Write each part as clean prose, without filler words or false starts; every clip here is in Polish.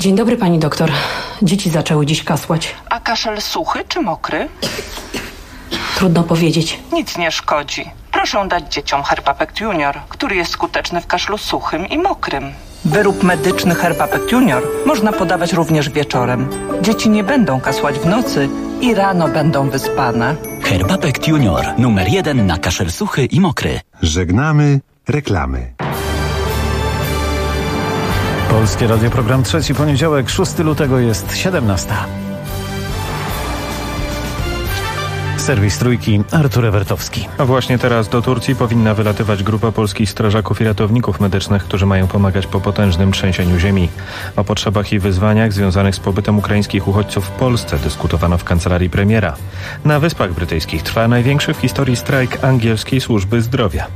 Dzień dobry, pani doktor. Dzieci zaczęły dziś kasłać. A kaszel suchy czy mokry? Trudno powiedzieć. Nic nie szkodzi. Proszę dać dzieciom Herbapekt Junior, który jest skuteczny w kaszlu suchym i mokrym. Wyrób medyczny Herbapekt Junior można podawać również wieczorem. Dzieci nie będą kasłać w nocy i rano będą wyspane. Herbapekt Junior, numer 1 na kaszel suchy i mokry. Żegnamy reklamy. Polskie Radio, program trzeci, poniedziałek, 6 lutego jest 17. Serwis Trójki, Artur Ewertowski. A właśnie teraz do Turcji powinna wylatywać grupa polskich strażaków i ratowników medycznych, którzy mają pomagać po potężnym trzęsieniu ziemi. O potrzebach i wyzwaniach związanych z pobytem ukraińskich uchodźców w Polsce dyskutowano w kancelarii premiera. Na Wyspach Brytyjskich trwa największy w historii strajk angielskiej służby zdrowia.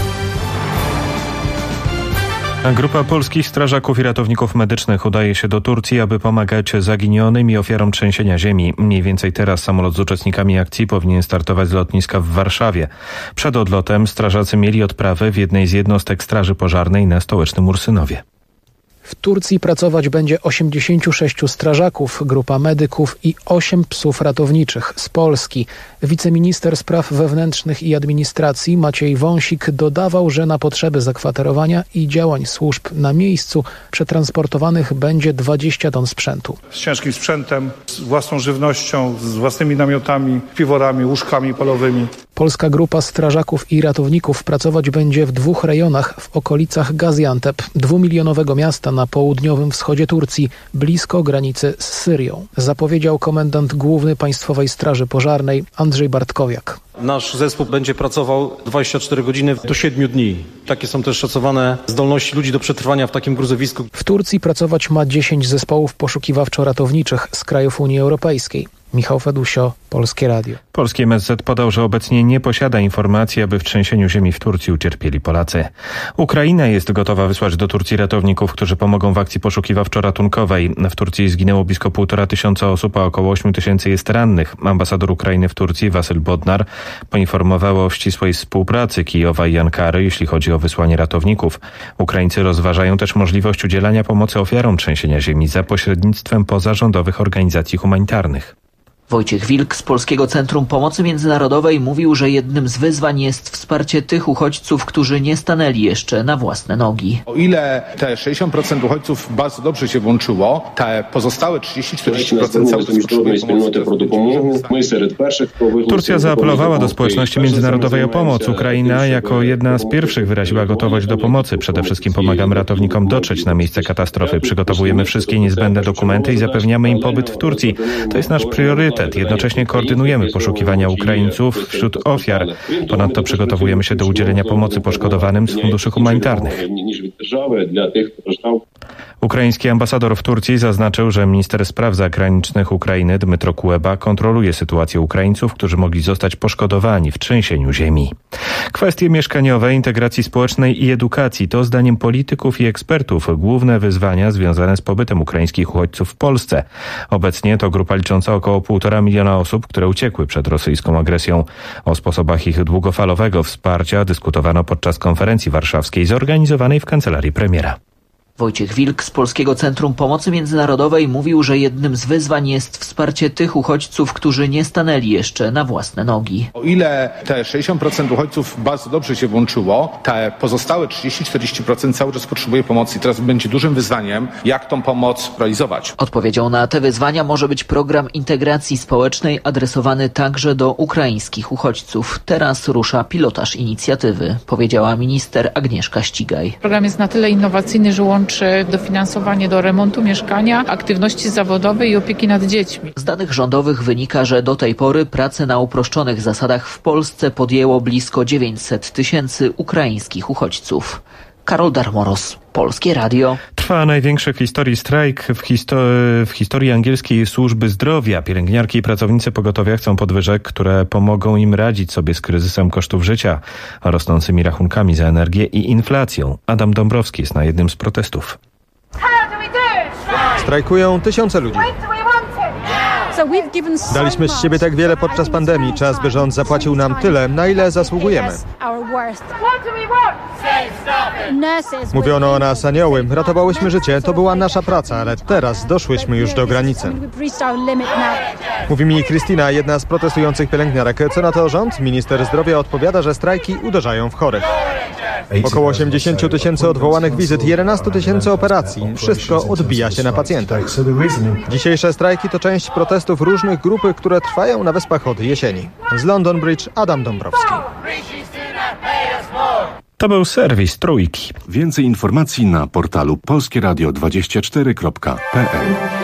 Grupa polskich strażaków i ratowników medycznych udaje się do Turcji, aby pomagać zaginionym i ofiarom trzęsienia ziemi. Mniej więcej teraz samolot z uczestnikami akcji powinien startować z lotniska w Warszawie. Przed odlotem strażacy mieli odprawę w jednej z jednostek straży pożarnej na stołecznym Ursynowie. W Turcji pracować będzie 86 strażaków, grupa medyków i 8 psów ratowniczych z Polski. Wiceminister spraw wewnętrznych i administracji Maciej Wąsik dodawał, że na potrzeby zakwaterowania i działań służb na miejscu przetransportowanych będzie 20 ton sprzętu. Z ciężkim sprzętem, z własną żywnością, z własnymi namiotami, piworami, łóżkami polowymi. Polska grupa strażaków i ratowników pracować będzie w 2 rejonach w okolicach Gaziantep, 2-milionowego miasta na południowym wschodzie Turcji, blisko granicy z Syrią, zapowiedział komendant główny Państwowej Straży Pożarnej Andrzej Bartkowiak. Nasz zespół będzie pracował 24 godziny do 7 dni. Takie są też szacowane zdolności ludzi do przetrwania w takim gruzowisku. W Turcji pracować ma 10 zespołów poszukiwawczo-ratowniczych z krajów Unii Europejskiej. Michał Fedusio, Polskie Radio. Polski MSZ podał, że obecnie nie posiada informacji, aby w trzęsieniu ziemi w Turcji ucierpieli Polacy. Ukraina jest gotowa wysłać do Turcji ratowników, którzy pomogą w akcji poszukiwawczo-ratunkowej. W Turcji zginęło blisko 1,5 osób, a około 8 000 jest rannych. Ambasador Ukrainy w Turcji, Wasyl Bodnar, poinformował o ścisłej współpracy Kijowa i Ankary, jeśli chodzi o wysłanie ratowników. Ukraińcy rozważają też możliwość udzielania pomocy ofiarom trzęsienia ziemi za pośrednictwem pozarządowych organizacji humanitarnych. Wojciech Wilk z Polskiego Centrum Pomocy Międzynarodowej mówił, że jednym z wyzwań jest wsparcie tych uchodźców, którzy nie stanęli jeszcze na własne nogi. O ile te 60% uchodźców bardzo dobrze się włączyło, te pozostałe 30-40% cały czas potrzebują pomocy. Turcja zaapelowała do społeczności międzynarodowej o pomoc. Ukraina jako jedna z pierwszych wyraziła gotowość do pomocy. Przede wszystkim pomagamy ratownikom dotrzeć na miejsce katastrofy. Przygotowujemy wszystkie niezbędne dokumenty i zapewniamy im pobyt w Turcji. To jest nasz priorytet. Jednocześnie koordynujemy poszukiwania Ukraińców wśród ofiar. Ponadto przygotowujemy się do udzielenia pomocy poszkodowanym z funduszy humanitarnych. Ukraiński ambasador w Turcji zaznaczył, że minister spraw zagranicznych Ukrainy Dmytro Kuleba kontroluje sytuację Ukraińców, którzy mogli zostać poszkodowani w trzęsieniu ziemi. Kwestie mieszkaniowe, integracji społecznej i edukacji to zdaniem polityków i ekspertów główne wyzwania związane z pobytem ukraińskich uchodźców w Polsce. Obecnie to grupa licząca około 1,5 miliona osób, które uciekły przed rosyjską agresją. O sposobach ich długofalowego wsparcia dyskutowano podczas konferencji warszawskiej zorganizowanej w kancelarii premiera. Wojciech Wilk z Polskiego Centrum Pomocy Międzynarodowej mówił, że jednym z wyzwań jest wsparcie tych uchodźców, którzy nie stanęli jeszcze na własne nogi. O ile te 60% uchodźców bardzo dobrze się włączyło, te pozostałe 30-40% cały czas potrzebuje pomocy i teraz będzie dużym wyzwaniem, jak tą pomoc realizować. Odpowiedzią na te wyzwania może być program integracji społecznej adresowany także do ukraińskich uchodźców. Teraz rusza pilotaż inicjatywy, powiedziała minister Agnieszka Ścigaj. Program jest na tyle innowacyjny, że łączy dofinansowanie do remontu mieszkania, aktywności zawodowej i opieki nad dziećmi. Z danych rządowych wynika, że do tej pory pracę na uproszczonych zasadach w Polsce podjęło blisko 900 000 ukraińskich uchodźców. Karol Darmoros, Polskie Radio. Trwa największy w historii strajk w historii angielskiej służby zdrowia. Pielęgniarki i pracownicy pogotowia chcą podwyżek, które pomogą im radzić sobie z kryzysem kosztów życia, rosnącymi rachunkami za energię i inflacją. Adam Dąbrowski jest na jednym z protestów. Strajkują tysiące ludzi. Daliśmy z siebie tak wiele podczas pandemii. Czas, by rząd zapłacił nam tyle, na ile zasługujemy. Mówiono o nas anioły. Ratowałyśmy życie. To była nasza praca, ale teraz doszłyśmy już do granicy. Mówi mi Krystyna, jedna z protestujących pielęgniarek. Co na to rząd? Minister zdrowia odpowiada, że strajki uderzają w chorych. Około 80 000 odwołanych wizyt, 11 000 operacji. Wszystko odbija się na pacjentach. Dzisiejsze strajki to część protestów różnych grup, które trwają na Wyspach od jesieni. Z London Bridge Adam Dąbrowski. To był serwis Trójki. Więcej informacji na portalu polskieradio24.pl.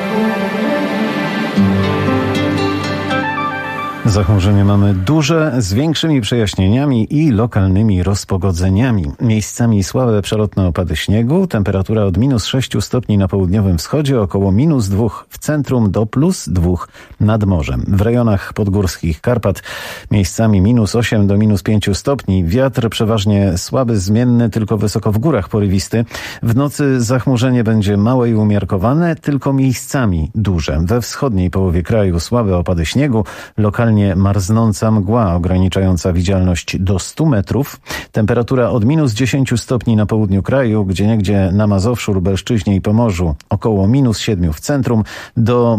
Zachmurzenie mamy duże, z większymi przejaśnieniami i lokalnymi rozpogodzeniami. Miejscami słabe przelotne opady śniegu, temperatura od -6 stopni na południowym wschodzie, około -2 w centrum do +2 nad morzem. W rejonach podgórskich Karpat miejscami -8 do -5 stopni. Wiatr przeważnie słaby, zmienny, tylko wysoko w górach porywisty. W nocy zachmurzenie będzie małe i umiarkowane, tylko miejscami duże. We wschodniej połowie kraju słabe opady śniegu, lokalnie marznąca mgła ograniczająca widzialność do 100 metrów. Temperatura od -10 stopni na południu kraju, gdzieniegdzie na Mazowszu, Lubelszczyźnie i Pomorzu, około -7 w centrum, do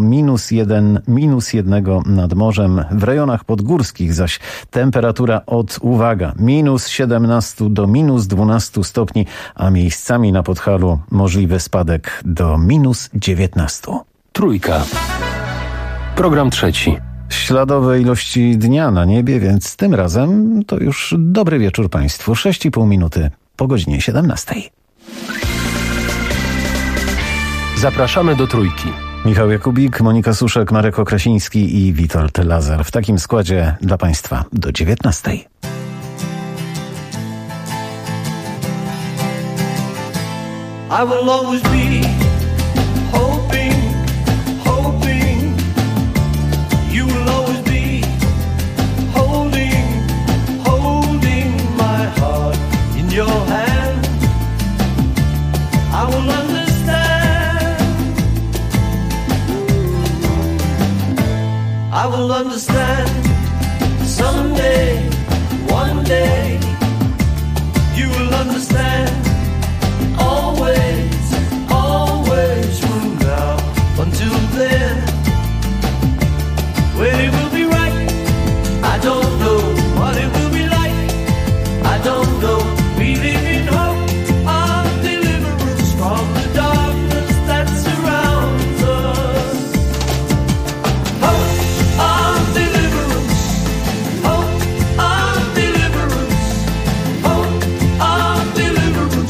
-1 nad morzem. W rejonach podgórskich zaś temperatura od, uwaga, -17 do -12 stopni, a miejscami na Podhalu możliwy spadek do -19. Trójka. Program trzeci. Śladowe ilości dnia na niebie, więc tym razem to już dobry wieczór Państwu. 6,5 minuty po godzinie 17. Zapraszamy do Trójki. Michał Jakubik, Monika Suszek, Marek Okrasiński i Witold Lazar. W takim składzie dla Państwa do 19. I will always be hoping. You will always be holding my heart in your hand. I will understand someday, one day. You will understand always from now until then. When it will be right, I don't know. What it will be like, I don't know. We live in hope of deliverance from the darkness that surrounds us. Hope of deliverance, hope of deliverance, hope of deliverance.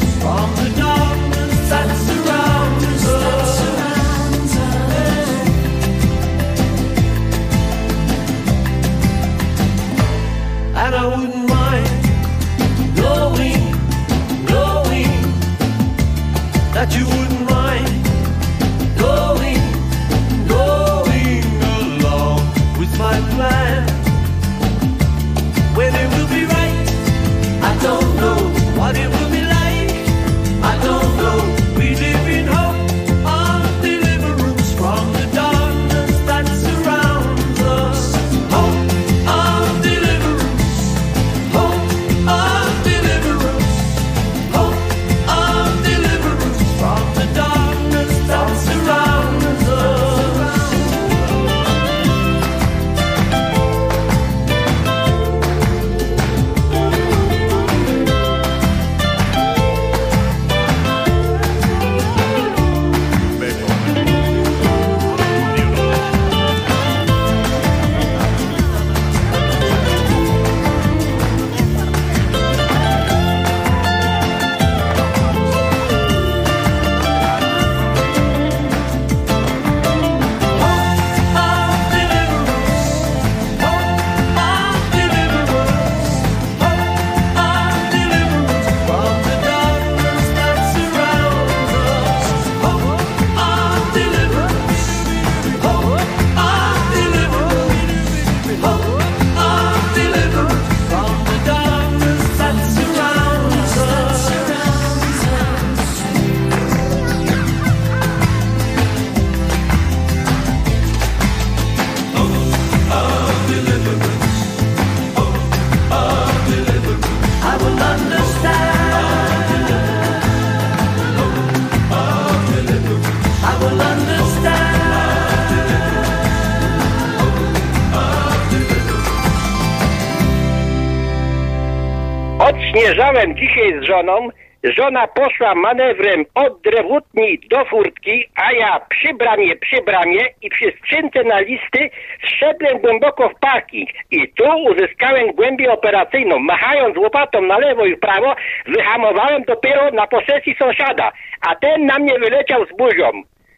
Śnieżałem dzisiaj z żoną. Żona poszła manewrem od drewutni do furtki, a ja przy bramie i przy skrzynce na listy zszedłem głęboko w parking. I tu uzyskałem głębię operacyjną. Machając łopatą na lewo i w prawo, wyhamowałem dopiero na posesji sąsiada, a ten na mnie wyleciał z buzią.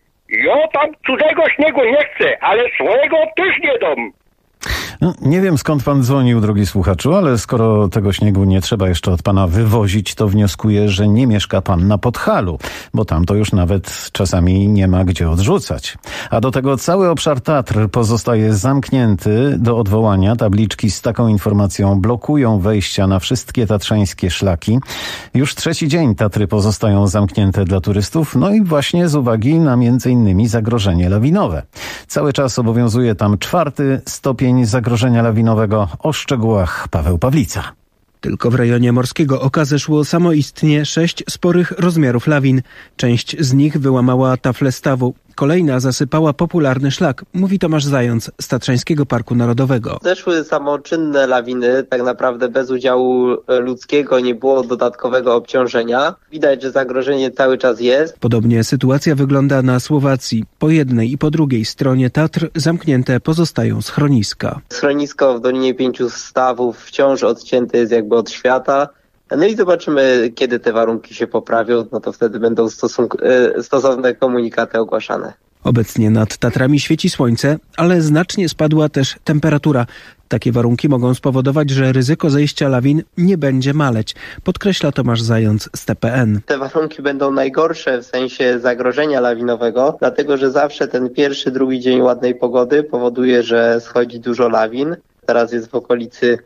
Ja tam cudzego śniegu nie chcę, ale swojego też nie dam. No, nie wiem, skąd pan dzwonił, drogi słuchaczu, ale skoro tego śniegu nie trzeba jeszcze od pana wywozić, to wnioskuję, że nie mieszka pan na Podhalu, bo tam to już nawet czasami nie ma gdzie odrzucać. A do tego cały obszar Tatr pozostaje zamknięty do odwołania. Tabliczki z taką informacją blokują wejścia na wszystkie tatrzańskie szlaki. Już trzeci dzień Tatry pozostają zamknięte dla turystów, no i właśnie z uwagi na m.in. zagrożenie lawinowe. Cały czas obowiązuje tam 4. stopień zagrożenia lawinowego. O szczegółach Paweł Pawlica. Tylko w rejonie Morskiego Oka zeszło samoistnie 6 sporych rozmiarów lawin. Część z nich wyłamała taflę stawu. Kolejna zasypała popularny szlak, mówi Tomasz Zając z Tatrzańskiego Parku Narodowego. Zeszły samoczynne lawiny, tak naprawdę bez udziału ludzkiego, nie było dodatkowego obciążenia. Widać, że zagrożenie cały czas jest. Podobnie sytuacja wygląda na Słowacji. Po jednej i po drugiej stronie Tatr zamknięte pozostają schroniska. Schronisko w Dolinie 5 Stawów wciąż odcięte jest jakby od świata. No i zobaczymy, kiedy te warunki się poprawią, no to wtedy będą stosowne komunikaty ogłaszane. Obecnie nad Tatrami świeci słońce, ale znacznie spadła też temperatura. Takie warunki mogą spowodować, że ryzyko zejścia lawin nie będzie maleć, podkreśla Tomasz Zając z TPN. Te warunki będą najgorsze w sensie zagrożenia lawinowego, dlatego że zawsze ten pierwszy, drugi dzień ładnej pogody powoduje, że schodzi dużo lawin. Teraz jest w okolicy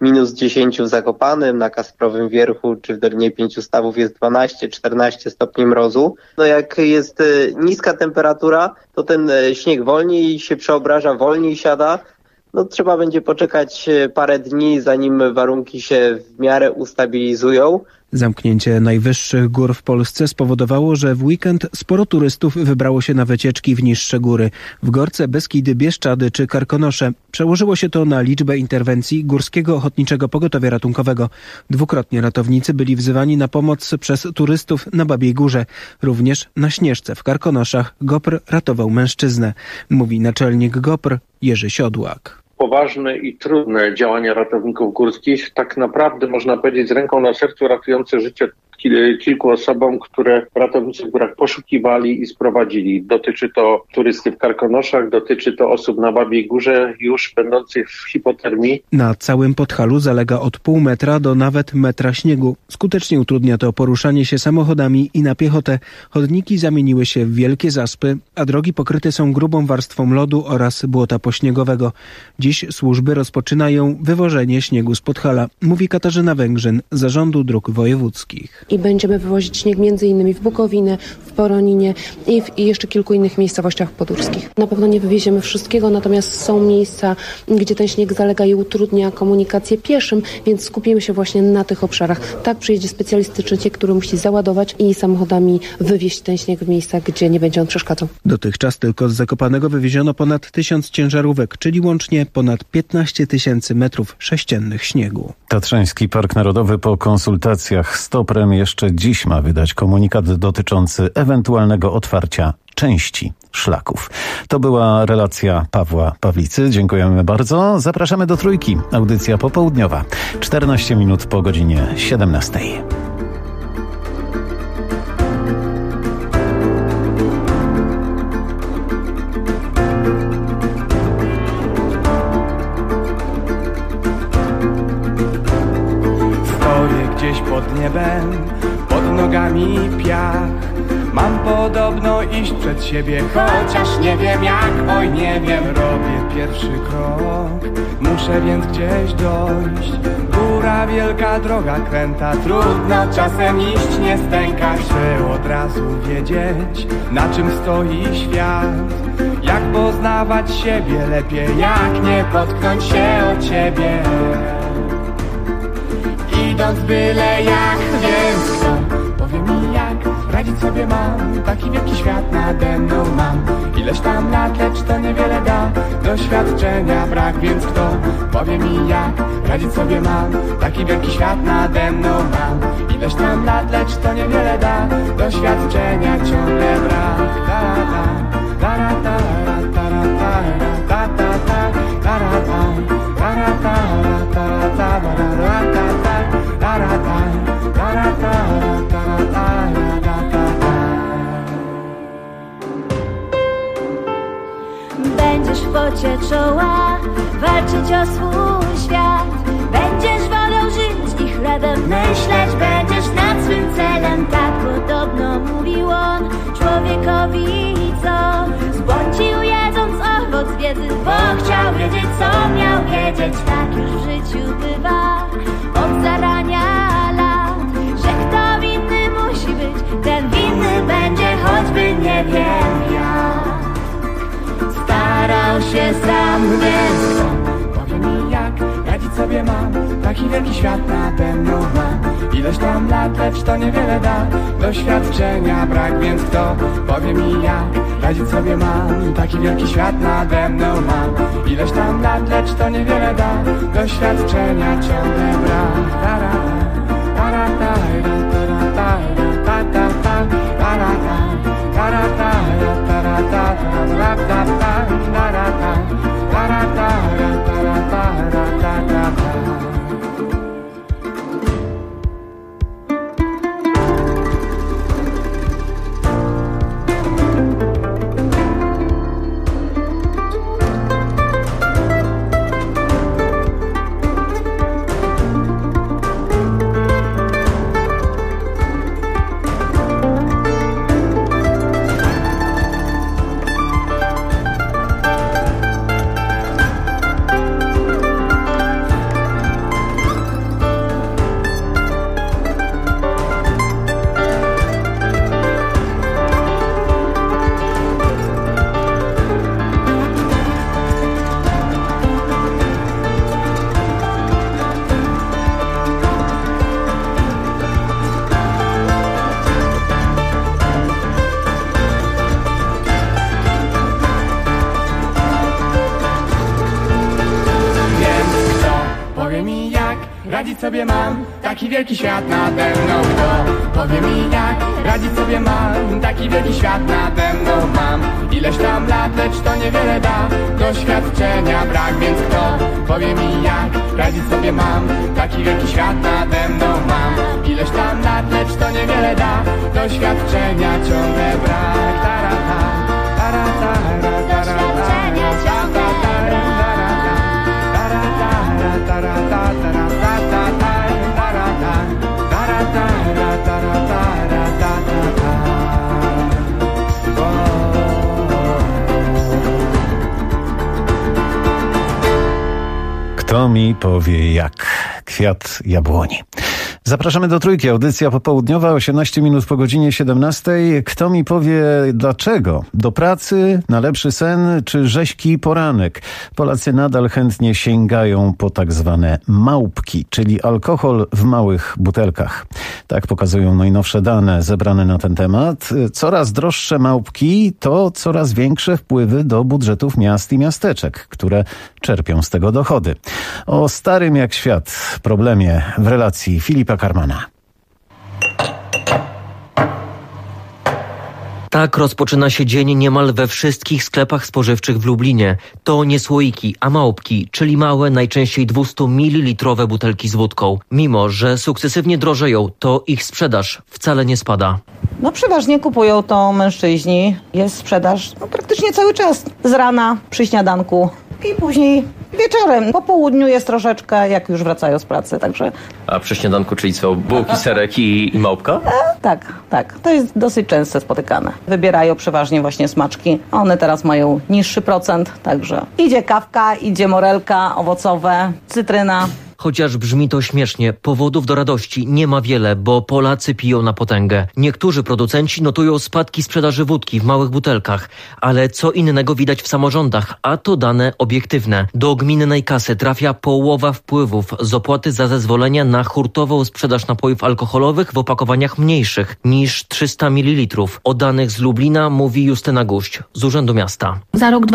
-10 w Zakopanem, na Kasprowym Wierchu czy w Dolinie 5 Stawów jest 12-14 stopni mrozu. No jak jest niska temperatura, to ten śnieg wolniej się przeobraża, wolniej siada. No trzeba będzie poczekać parę dni, zanim warunki się w miarę ustabilizują. Zamknięcie najwyższych gór w Polsce spowodowało, że w weekend sporo turystów wybrało się na wycieczki w niższe góry. W Gorce, Beskidy, Bieszczady czy Karkonosze. Przełożyło się to na liczbę interwencji Górskiego Ochotniczego Pogotowia Ratunkowego. Dwukrotnie ratownicy byli wzywani na pomoc przez turystów na Babiej Górze. Również na Śnieżce w Karkonoszach GOPR ratował mężczyznę, mówi naczelnik GOPR Jerzy Siodłak. Poważne i trudne działania ratowników górskich, tak naprawdę można powiedzieć z ręką na sercu ratujące życie kilku osobom, które ratownicy w górach poszukiwali i sprowadzili. Dotyczy to turysty w Karkonoszach, dotyczy to osób na Babiej Górze już będących w hipotermii. Na całym Podhalu zalega od pół metra do nawet metra śniegu. Skutecznie utrudnia to poruszanie się samochodami i na piechotę. Chodniki zamieniły się w wielkie zaspy, a drogi pokryte są grubą warstwą lodu oraz błota pośniegowego. Dziś służby rozpoczynają wywożenie śniegu z Podhala, mówi Katarzyna Węgrzyn z Zarządu Dróg Wojewódzkich. I będziemy wywozić śnieg m.in. w Bukowinę, w Poroninie i jeszcze kilku innych miejscowościach podórskich. Na pewno nie wywieziemy wszystkiego, natomiast są miejsca, gdzie ten śnieg zalega i utrudnia komunikację pieszym, więc skupimy się właśnie na tych obszarach. Tak przyjedzie specjalistyczny ciek, który musi załadować i samochodami wywieźć ten śnieg w miejscach, gdzie nie będzie on przeszkadzał. Dotychczas tylko z Zakopanego wywieziono ponad 1000 ciężarówek, czyli łącznie ponad 15 000 metrów sześciennych śniegu. Tatrzański Park Narodowy po konsultacjach z TOPR-em jeszcze dziś ma wydać komunikat dotyczący ewentualnego otwarcia części szlaków. To była relacja Pawła Pawlicy. Dziękujemy bardzo. Zapraszamy do Trójki. Audycja popołudniowa. 14 minut po godzinie 17. Gdzieś pod niebem, pod nogami piach. Mam podobno iść przed siebie, chociaż nie wiem jak, oj nie wiem. Robię pierwszy krok, muszę więc gdzieś dojść. Góra, wielka droga kręta, trudno czasem iść, nie stękać. Chcę od razu wiedzieć, na czym stoi świat. Jak poznawać siebie lepiej, jak nie potknąć się o ciebie. Idąc byle jak, więc kto powie mi jak radzić sobie mam, taki wielki świat nade mną mam. Ileś tam lat, lecz to niewiele da, doświadczenia brak, więc kto powie mi jak radzić sobie mam, taki wielki świat nade mną mam. Ileś tam lat, lecz to niewiele da, doświadczenia ciągle brak. Będziesz w pocie czoła walczyć o swój świat. Będziesz wolał żyć i chlebem myśleć. Będziesz nad swym celem, tak podobno mówił on człowiekowi, co zbłądził jedząc owoc wiedzy, bo chciał wiedzieć, co miał wiedzieć. Tak już w życiu bywa od zarania lat, że kto winny musi być, ten winny będzie, choćby nie wiem jak. Starał się sam, więc powie mi jak radzić sobie mam, taki wielki świat nade mną mam. Ileś tam lat, lecz to niewiele da, doświadczenia brak, więc kto powie mi jak radzić sobie mam, taki wielki świat nade mną mam. Ileś tam lat, lecz to niewiele da, doświadczenia ciągle brak. Radzić sobie mam, taki wielki świat nade mną. Kto powie mi jak radzić sobie mam, taki wielki świat nade mną mam. Ileś tam lat, lecz to niewiele da, doświadczenia brak, więc kto powie mi jak radzić sobie mam, taki wielki świat nade mną mam. Ileś tam lat, lecz to niewiele da, doświadczenia ciągle brak. Doświadczenia ciągle Kto mi powie jak? Kwiat jabłoni. Zapraszamy do Trójki. Audycja popołudniowa, 18 minut po godzinie 17. Kto mi powie dlaczego? Do pracy, na lepszy sen czy rzeźki poranek? Polacy nadal chętnie sięgają po tak zwane małpki, czyli alkohol w małych butelkach. Tak pokazują najnowsze dane zebrane na ten temat. Coraz droższe małpki to coraz większe wpływy do budżetów miast i miasteczek, które czerpią z tego dochody. O starym jak świat problemie w relacji Filipa Karmana. Tak rozpoczyna się dzień niemal we wszystkich sklepach spożywczych w Lublinie. To nie słoiki, a małpki, czyli małe, najczęściej 200 ml butelki z wódką. Mimo że sukcesywnie drożeją, to ich sprzedaż wcale nie spada. Przeważnie kupują to mężczyźni. Jest sprzedaż praktycznie cały czas. Z rana, przy śniadanku i później wieczorem. Po południu jest troszeczkę, jak już wracają z pracy, także... A przy śniadanku, czyli co, bułki, serek i małpka? Tak. To jest dosyć często spotykane. Wybierają przeważnie właśnie smaczki. One teraz mają niższy procent, także idzie kawka, idzie morelka, owocowe, cytryna. Chociaż brzmi to śmiesznie, powodów do radości nie ma wiele, bo Polacy piją na potęgę. Niektórzy producenci notują spadki sprzedaży wódki w małych butelkach, ale co innego widać w samorządach, a to dane obiektywne. Do gminnej kasy trafia połowa wpływów z opłaty za zezwolenia na hurtową sprzedaż napojów alkoholowych w opakowaniach mniejszych niż 300 ml. O danych z Lublina mówi Justyna Guść z Urzędu Miasta. Za rok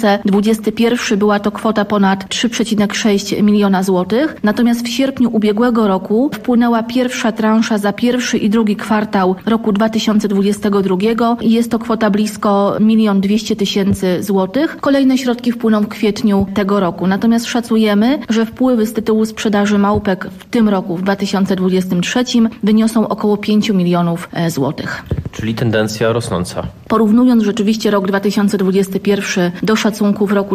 2021 była to kwota ponad 3,6 miliona złotych, natomiast w sierpniu ubiegłego roku wpłynęła pierwsza transza za pierwszy i drugi kwartał roku 2022 i jest to kwota blisko 1 200 000 złotych. Kolejne środki wpłyną w kwietniu tego roku. Natomiast szacujemy, że wpływy z tytułu sprzedaży małpek w tym roku, w 2023, wyniosą około 5 milionów złotych. Czyli tendencja rosnąca. Porównując rzeczywiście rok 2021 do szacunków roku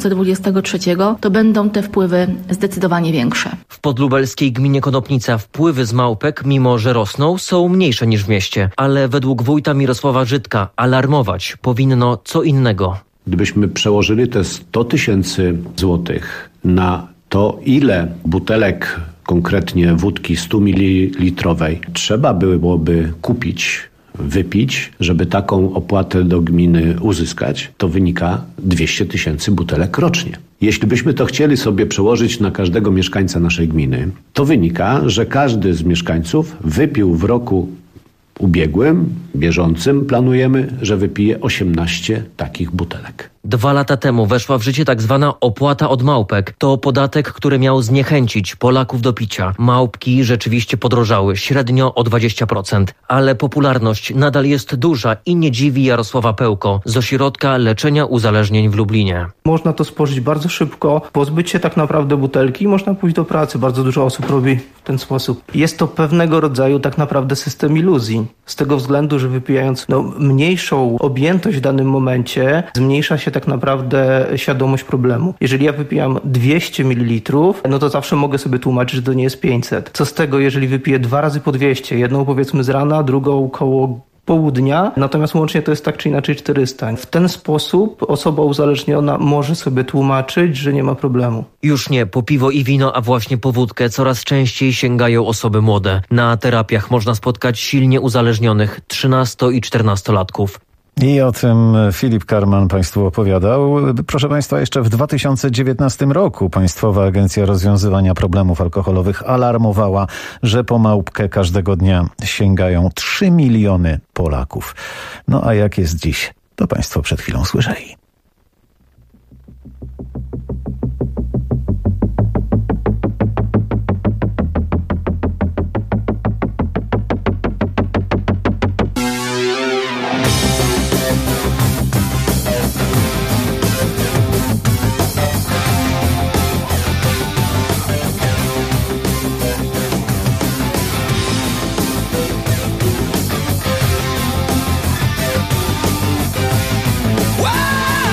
2023, to będą te wpływy zdecydowanie większe. W podlubelskiej gminie Konopnica wpływy z małpek, mimo że rosną, są mniejsze niż w mieście. Ale według wójta Mirosława Żydka alarmować powinno co innego. Gdybyśmy przełożyli te 100 000 złotych na to, ile butelek konkretnie wódki 100 ml trzeba byłoby kupić, wypić, żeby taką opłatę do gminy uzyskać, to wynika 200 000 butelek rocznie. Jeśli byśmy to chcieli sobie przełożyć na każdego mieszkańca naszej gminy, to wynika, że każdy z mieszkańców wypił w roku ubiegłym, bieżącym planujemy, że wypije 18 takich butelek. 2 lata temu weszła w życie tak zwana opłata od małpek. To podatek, który miał zniechęcić Polaków do picia. Małpki rzeczywiście podrożały, średnio o 20%. Ale popularność nadal jest duża i nie dziwi Jarosława Pełko z Ośrodka Leczenia Uzależnień w Lublinie. Można to spożyć bardzo szybko, pozbyć się tak naprawdę butelki i można pójść do pracy. Bardzo dużo osób robi w ten sposób. Jest to pewnego rodzaju tak naprawdę system iluzji. Z tego względu, że wypijając mniejszą objętość w danym momencie, zmniejsza się tak naprawdę świadomość problemu. Jeżeli ja wypijam 200 ml, no to zawsze mogę sobie tłumaczyć, że to nie jest 500. Co z tego, jeżeli wypiję 2 razy po 200, jedną powiedzmy z rana, drugą koło południa, natomiast łącznie to jest tak czy inaczej 400. W ten sposób osoba uzależniona może sobie tłumaczyć, że nie ma problemu. Już nie po piwo i wino, a właśnie po wódkę coraz częściej sięgają osoby młode. Na terapiach można spotkać silnie uzależnionych 13- i 14-latków. I o tym Filip Karman Państwu opowiadał. Proszę Państwa, jeszcze w 2019 roku Państwowa Agencja Rozwiązywania Problemów Alkoholowych alarmowała, że po małpkę każdego dnia sięgają 3 miliony Polaków. No a jak jest dziś, to Państwo przed chwilą słyszeli. Wow!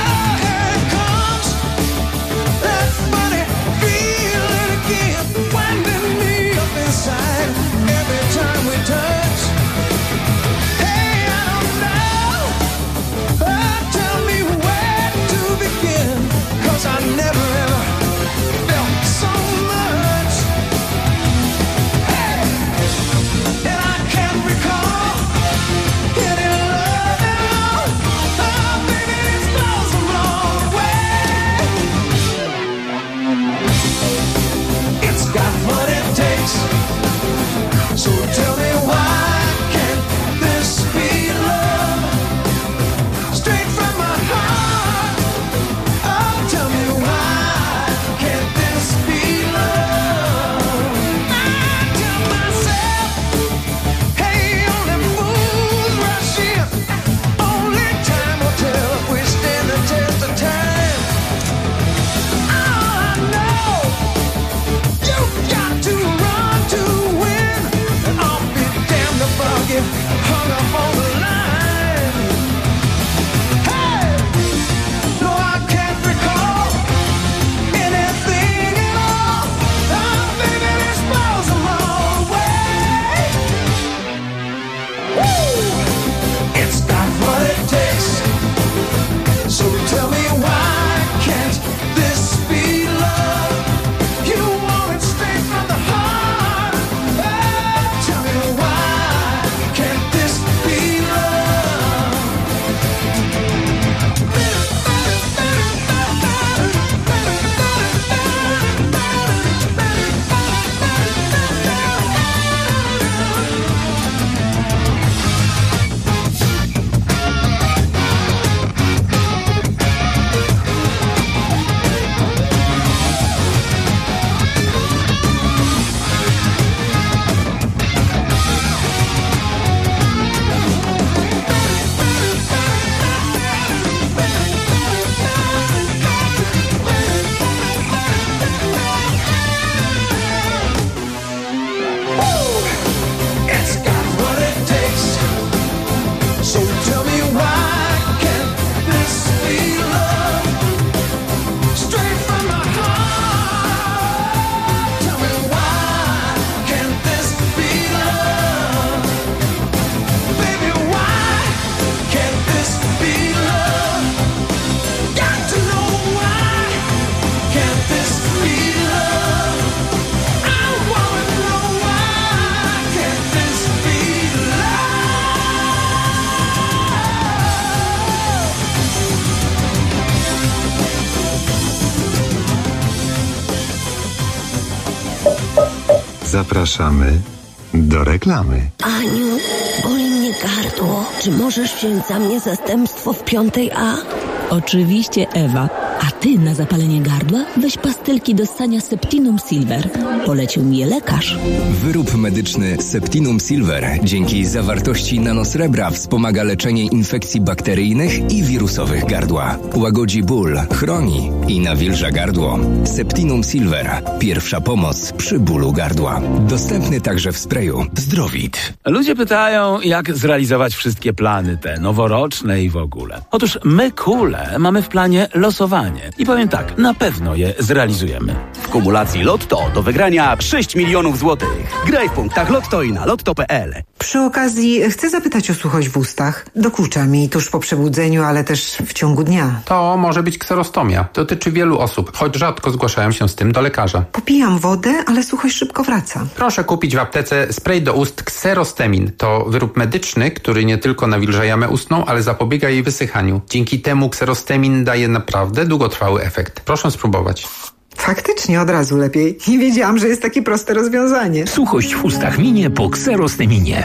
Zapraszamy do reklamy. Aniu, boli mnie gardło. Czy możesz wziąć za mnie zastępstwo w 5A? Oczywiście, Ewa. A ty na zapalenie gardła weź pastylki do ssania Septinum Silver. Polecił mi je lekarz. Wyrób medyczny Septinum Silver dzięki zawartości nanosrebra wspomaga leczenie infekcji bakteryjnych i wirusowych gardła. Łagodzi ból, chroni i nawilża gardło. Septinum Silver. Pierwsza pomoc przy bólu gardła. Dostępny także w sprayu. Zdrowit. Ludzie pytają, jak zrealizować wszystkie plany te noworoczne i w ogóle. Otóż my, Kule, mamy w planie losowanie. I powiem tak, na pewno je zrealizujemy. W kumulacji Lotto do wygrania 6 milionów złotych. Graj w punktach Lotto i na lotto.pl. Przy okazji chcę zapytać o suchość w ustach. Dokucza mi tuż po przebudzeniu, ale też w ciągu dnia. To może być kserostomia. Dotyczy wielu osób, choć rzadko zgłaszają się z tym do lekarza. Popijam wodę, ale suchość szybko wraca. Proszę kupić w aptece spray do ust Xerostemin. To wyrób medyczny, który nie tylko nawilża jamę ustną, ale zapobiega jej wysychaniu. Dzięki temu Xerostemin daje naprawdę długotrwały efekt. Proszę spróbować. Faktycznie od razu lepiej. Nie wiedziałam, że jest takie proste rozwiązanie. Suchość w ustach minie po Xerosteminie.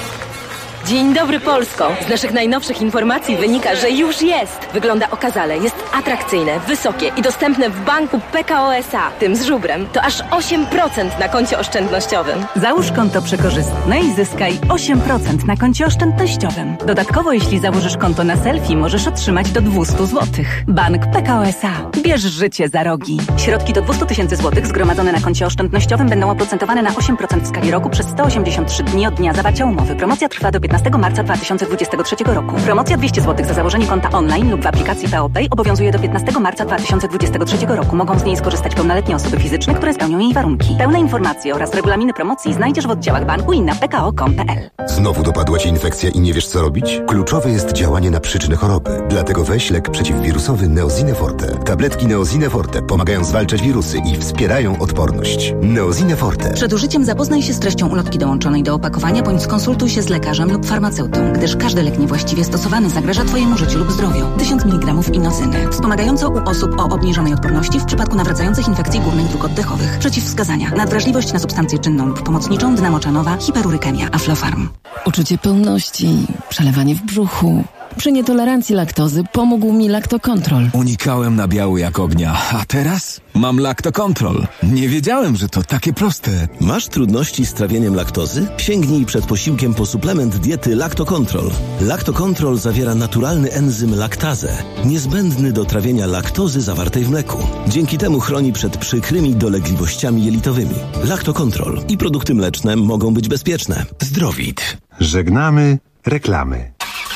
Dzień dobry, Polsko! Z naszych najnowszych informacji wynika, że już jest. Wygląda okazale, jest atrakcyjne, wysokie i dostępne w banku PKO SA. Tym z żubrem to aż 8% na koncie oszczędnościowym. Załóż konto przekorzystne i zyskaj 8% na koncie oszczędnościowym. Dodatkowo, jeśli założysz konto na selfie, możesz otrzymać do 200 zł. Bank PKO SA. Bierz życie za rogi. Środki do 200 000 złotych zgromadzone na koncie oszczędnościowym będą oprocentowane na 8% w skali roku przez 183 dni od dnia zawarcia umowy. Promocja trwa do 15 marca 2023 roku. Promocja 200 zł za założenie konta online lub w aplikacji PO Pay obowiązuje do 15 marca 2023 roku. Mogą z niej skorzystać pełnoletnie osoby fizyczne, które spełnią jej warunki. Pełne informacje oraz regulaminy promocji znajdziesz w oddziałach banku i na pko.com.pl. Znowu dopadła Cię infekcja i nie wiesz, co robić? Kluczowe jest działanie na przyczynę choroby. Dlatego weź lek przeciwwirusowy Neosine Forte. Tabletki Neosine Forte pomagają zwalczać wirusy i wspierają odporność. Neosine Forte. Przed użyciem zapoznaj się z treścią ulotki dołączonej do opakowania bądź skonsultuj się z lekarzem lub farmaceutą, gdyż każdy lek niewłaściwie stosowany zagraża Twojemu życiu lub zdrowiu. 1000 mg inozyny. Wspomagająco u osób o obniżonej odporności w przypadku nawracających infekcji górnych dróg oddechowych. Przeciwwskazania. Nadwrażliwość na substancję czynną lub pomocniczą, dynamo-czanowa, hiperurykemia, Aflofarm. Uczucie pełności, przelewanie w brzuchu. Przy nietolerancji laktozy pomógł mi Lactocontrol. Unikałem nabiału jak ognia, a teraz mam Lactocontrol. Nie wiedziałem, że to takie proste. Masz trudności z trawieniem laktozy? Sięgnij przed posiłkiem po suplement diety Lactocontrol. Lactocontrol zawiera naturalny enzym laktazę, niezbędny do trawienia laktozy zawartej w mleku. Dzięki temu chroni przed przykrymi dolegliwościami jelitowymi. Lactocontrol i produkty mleczne mogą być bezpieczne. Zdrowit. Żegnamy reklamy.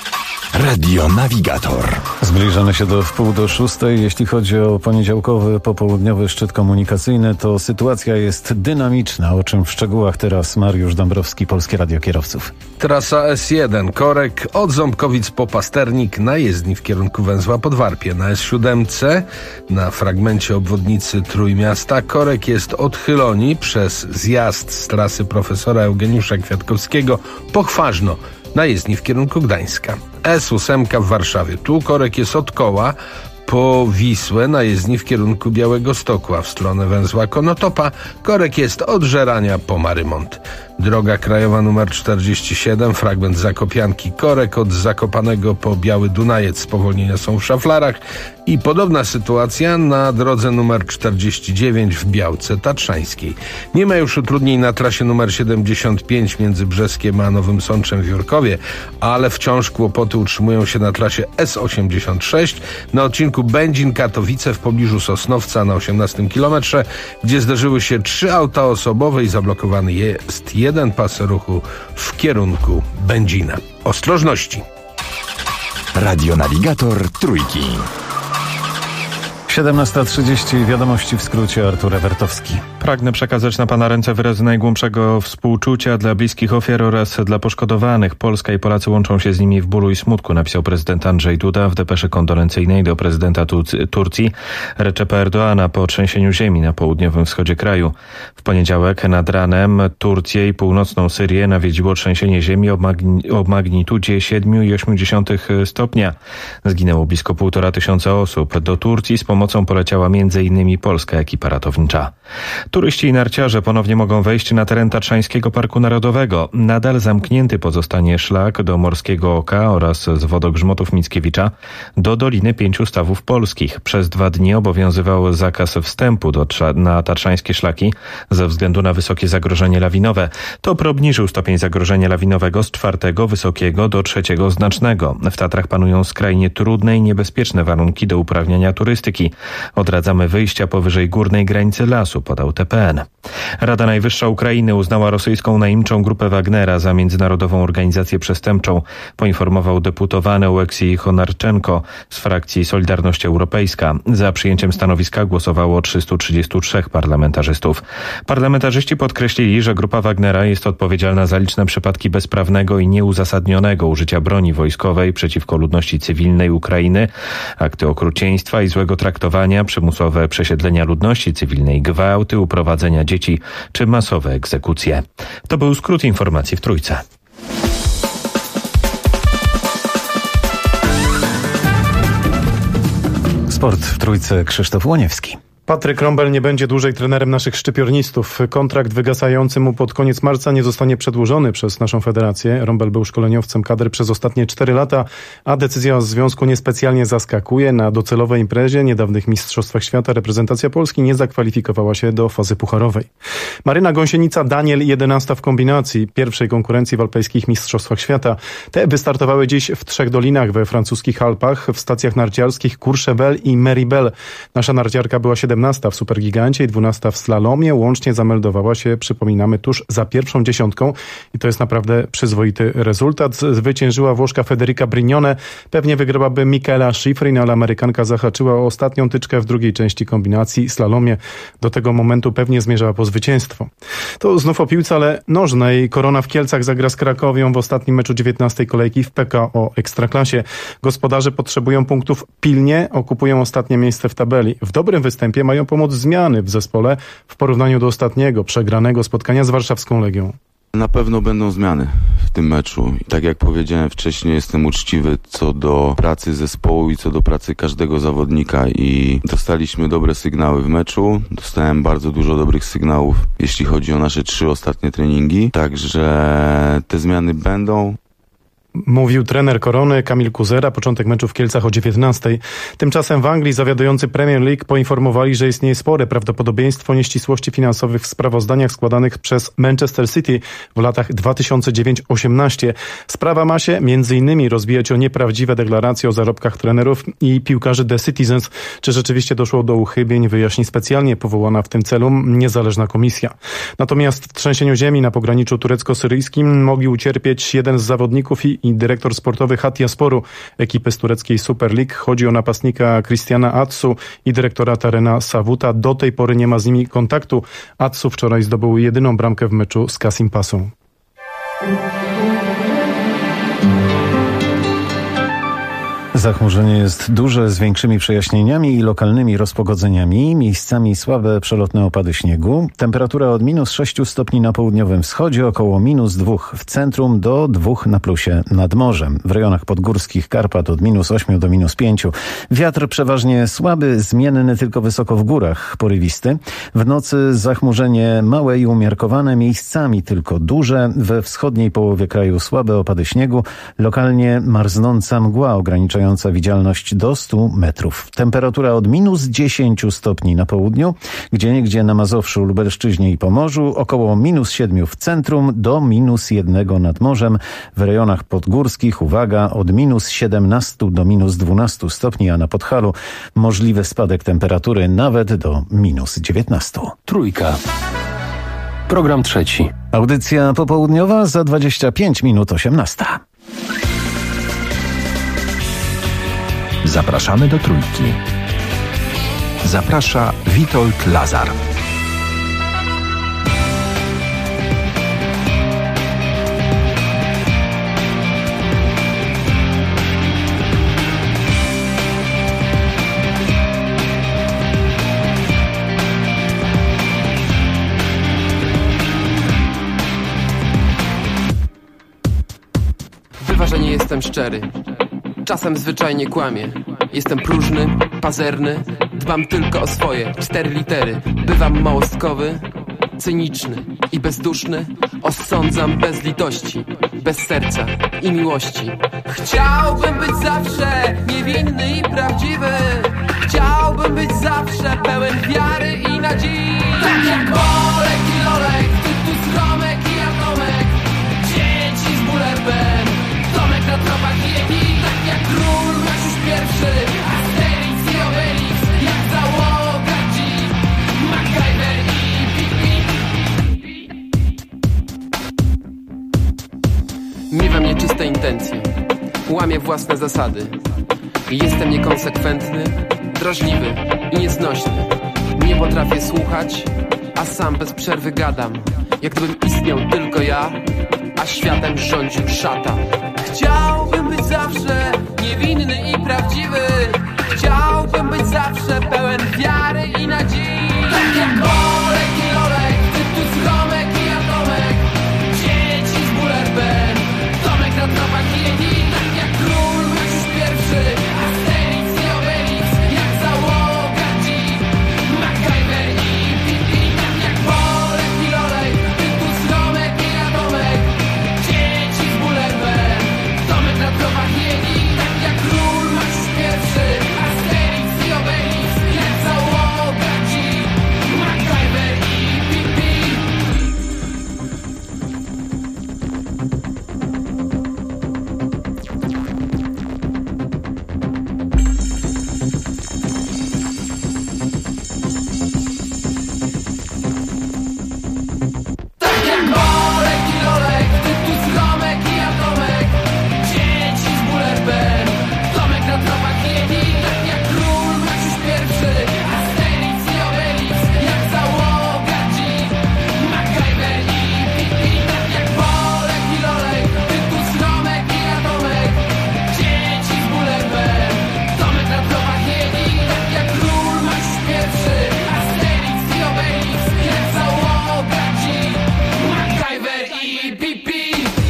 Radio Navigator. Zbliżamy się do 5:45. Jeśli chodzi o poniedziałkowy, popołudniowy szczyt komunikacyjny, to sytuacja jest dynamiczna, o czym w szczegółach teraz Mariusz Dąbrowski, Polskie Radio Kierowców. Trasa S1, Korek od Ząbkowic po Pasternik na jezdni w kierunku węzła Podwarpie. Na S7 na fragmencie obwodnicy Trójmiasta Korek jest odchylony przez zjazd z trasy profesora Eugeniusza Kwiatkowskiego po Chważno na jezdni w kierunku Gdańska. S8 w Warszawie. Tu korek jest od Koła po Wisłę na jezdni w kierunku Białegostoku, a w stronę węzła Konotopa korek jest od Żerania po Marymont. Droga krajowa nr 47, fragment Zakopianki Korek od Zakopanego po Biały Dunajec. Spowolnienia są w Szaflarach i podobna sytuacja na drodze nr 49 w Białce Tatrzańskiej. Nie ma już utrudnień na trasie nr 75 między Brzeskiem a Nowym Sączem w Jurkowie, ale wciąż kłopoty utrzymują się na trasie S86 na odcinku Będzin-Katowice w pobliżu Sosnowca na 18 kilometrze, gdzie zderzyły się 3 auta osobowe i zablokowany jest jeden pas ruchu w kierunku Będzina. Ostrożności! Radio Navigator Trójki. 17:30, wiadomości w skrócie, Artur Ewertowski. Pragnę przekazać na Pana ręce wyrazy najgłębszego współczucia dla bliskich ofiar oraz dla poszkodowanych. Polska i Polacy łączą się z nimi w bólu i smutku, napisał prezydent Andrzej Duda w depeszy kondolencyjnej do prezydenta Turcji Recepa Erdoğana po trzęsieniu ziemi na południowym wschodzie kraju. W poniedziałek nad ranem Turcję i północną Syrię nawiedziło trzęsienie ziemi o magnitudzie 7,8 stopnia. Zginęło blisko 1500 osób. Do Turcji z pomocą pomocą poleciała m.in. polska ekipa ratownicza. Turyści i narciarze ponownie mogą wejść na teren Tatrzańskiego Parku Narodowego. Nadal zamknięty pozostanie szlak do Morskiego Oka oraz z wodogrzmotów Mickiewicza do Doliny Pięciu Stawów Polskich. Przez 2 dni obowiązywał zakaz wstępu na tatrzańskie szlaki ze względu na wysokie zagrożenie lawinowe. TOPR obniżył stopień zagrożenia lawinowego z 4 wysokiego do 3 znacznego. W Tatrach panują skrajnie trudne i niebezpieczne warunki do uprawniania turystyki. Odradzamy wyjścia powyżej górnej granicy lasu, podał TPN. Rada Najwyższa Ukrainy uznała rosyjską najemniczą grupę Wagnera za międzynarodową organizację przestępczą, poinformował deputowany Oleksij Honarczenko z frakcji Solidarność Europejska. Za przyjęciem stanowiska głosowało 333 parlamentarzystów. Parlamentarzyści podkreślili, że grupa Wagnera jest odpowiedzialna za liczne przypadki bezprawnego i nieuzasadnionego użycia broni wojskowej przeciwko ludności cywilnej Ukrainy, akty okrucieństwa i złego traktowania, przymusowe przesiedlenia ludności cywilnej, gwałty, uprowadzenia dzieci czy masowe egzekucje. To był skrót informacji w Trójce. Sport w Trójce, Krzysztof Łoniewski. Patryk Rąbel nie będzie dłużej trenerem naszych szczypiornistów. Kontrakt wygasający mu pod koniec marca nie zostanie przedłużony przez naszą federację. Rąbel był szkoleniowcem kadry przez ostatnie 4 lata, a decyzja związku niespecjalnie zaskakuje. Na docelowej imprezie niedawnych Mistrzostwach Świata reprezentacja Polski nie zakwalifikowała się do fazy pucharowej. Maryna Gąsienica, Daniel i 11 w kombinacji pierwszej konkurencji w alpejskich Mistrzostwach Świata. Te wystartowały dziś w 3 dolinach we francuskich Alpach, w stacjach narciarskich Courchevel i Méribel. Nasza narciarka była 17 w Supergigancie i 12 w slalomie. Łącznie zameldowała się, przypominamy, tuż za pierwszą 10 i to jest naprawdę przyzwoity rezultat. Zwyciężyła Włoszka Federica Brignone. Pewnie wygrałaby Michaela Schifrin, ale Amerykanka zahaczyła o ostatnią tyczkę w drugiej części kombinacji slalomie. Do tego momentu pewnie zmierzała po zwycięstwo. To znów o piłce, ale nożnej. Korona w Kielcach zagra z Krakowią w ostatnim meczu 19 kolejki w PKO Ekstraklasie. Gospodarze potrzebują punktów pilnie, okupują ostatnie miejsce w tabeli. W dobrym występie mają pomóc zmiany w zespole w porównaniu do ostatniego, przegranego spotkania z warszawską Legią. Na pewno będą zmiany w tym meczu. I tak jak powiedziałem wcześniej, jestem uczciwy co do pracy zespołu i co do pracy każdego zawodnika i dostaliśmy dobre sygnały w meczu. Dostałem bardzo dużo dobrych sygnałów, jeśli chodzi o nasze 3 ostatnie treningi. Także te zmiany będą. Mówił trener Korony Kamil Kuzera. Początek meczu w Kielcach o 19. Tymczasem w Anglii zawiadujący Premier League poinformowali, że istnieje spore prawdopodobieństwo nieścisłości finansowych w sprawozdaniach składanych przez Manchester City w latach 2009-18. Sprawa ma się m.in. rozbijać o nieprawdziwe deklaracje o zarobkach trenerów i piłkarzy The Citizens. Czy rzeczywiście doszło do uchybień, wyjaśni specjalnie powołana w tym celu niezależna komisja. Natomiast w trzęsieniu ziemi na pograniczu turecko-syryjskim mogli ucierpieć jeden z zawodników i dyrektor sportowy Hataysporu ekipy z tureckiej Super League. Chodzi o napastnika Christiana Atsu i dyrektora Tarena Savuta. Do tej pory nie ma z nimi kontaktu. Atsu wczoraj zdobył jedyną bramkę w meczu z Kasim Passą. Zachmurzenie jest duże, z większymi przejaśnieniami i lokalnymi rozpogodzeniami. Miejscami słabe przelotne opady śniegu. Temperatura od -6 stopni na południowym wschodzie, około -2 w centrum do 2 na plusie nad morzem. W rejonach podgórskich Karpat od -8 do -5. Wiatr przeważnie słaby, zmienny tylko wysoko w górach, porywisty. W nocy zachmurzenie małe i umiarkowane, miejscami tylko duże. We wschodniej połowie kraju słabe opady śniegu. Lokalnie marznąca mgła ograniczająca widzialność do 100 metrów. Temperatura od -10 stopni na południu, gdzieniegdzie na Mazowszu, Lubelszczyźnie i Pomorzu, około -7 w centrum do -1 nad morzem. W rejonach podgórskich, uwaga, od -17 do -12 stopni, a na Podhalu możliwy spadek temperatury nawet do -19. Trójka. Program trzeci. Audycja popołudniowa za 25 minut 18. Zapraszamy do Trójki. Zaprasza Witold Lazar. Bywa, że nie jestem szczery. Czasem zwyczajnie kłamię. Jestem próżny, pazerny, Dbam tylko o swoje 4 litery. Bywam małostkowy, cyniczny i bezduszny. Osądzam bez litości, bez serca i miłości. Chciałbym być zawsze niewinny i prawdziwy. Chciałbym być zawsze pełen wiary i nadziei. Tak jak Olek i Lolek, Tytus, Romek i Atomek, dzieci z Bullerbem, Tomek na tropach Yeti. Tak jak król Maciuś pierwszy, Asterix i Obelix, jak załoga G, MacGyver i Pippi. Miewam nieczyste intencje, łamię własne zasady. Jestem niekonsekwentny, drażliwy i nieznośny. Nie potrafię słuchać, a sam bez przerwy gadam. Jak gdybym istniał tylko ja, a światem rządził szatan. Chciałbym być zawsze niewinny i prawdziwy. Chciałbym być zawsze pełen wiary i nadziei. Tak jak Olek i Lolek, Tytus, Romek i Atomek, dzieci z Bullerbem, Tomek na tropach Yeti. Tak jak król Maciuś pierwszy, Asterix i Obelix, jak załoga G, MacGyver i Pippi. Tak jak Olek i Lolek, Tytus, Romek i Atomek, dzieci z Bullerbem, Tomek na tropach Yeti. Tak jak król Maciuś pierwszy, Asterix i Obelix, jak załoga G, MacGyver i Pippi. Tak jak Olek i Lolek, Tytus, Romek i Atomek, dzieci z Bullerbem, Tomek na tropach Yeti. Tak jak król Maciuś pierwszy, Asterix i Obelix, jak załoga G, MacGyver i Pippi. Tak jak Olek i Lolek, Tytus, Romek i Atomek, dzieci z Bullerbem, Tomek na tropach Yeti. Tak jak król Maciuś pierwszy, Asterix i Obelix, jak załoga G, MacGyver i Pippi.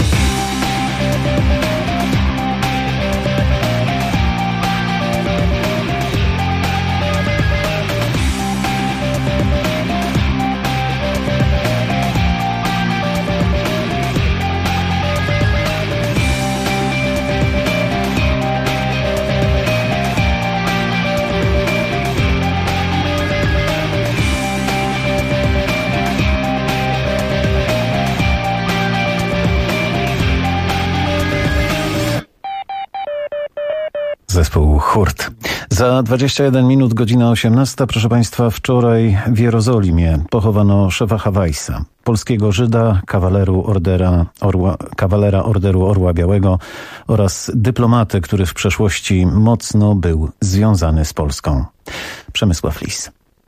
Zespół Hurt. Za 21 minut, godzina 18. Proszę Państwa, wczoraj w Jerozolimie pochowano Szewacha Weissa, polskiego Żyda, kawalera Orderu Orła Białego oraz dyplomatę, który w przeszłości mocno był związany z Polską. Przemysław Lis.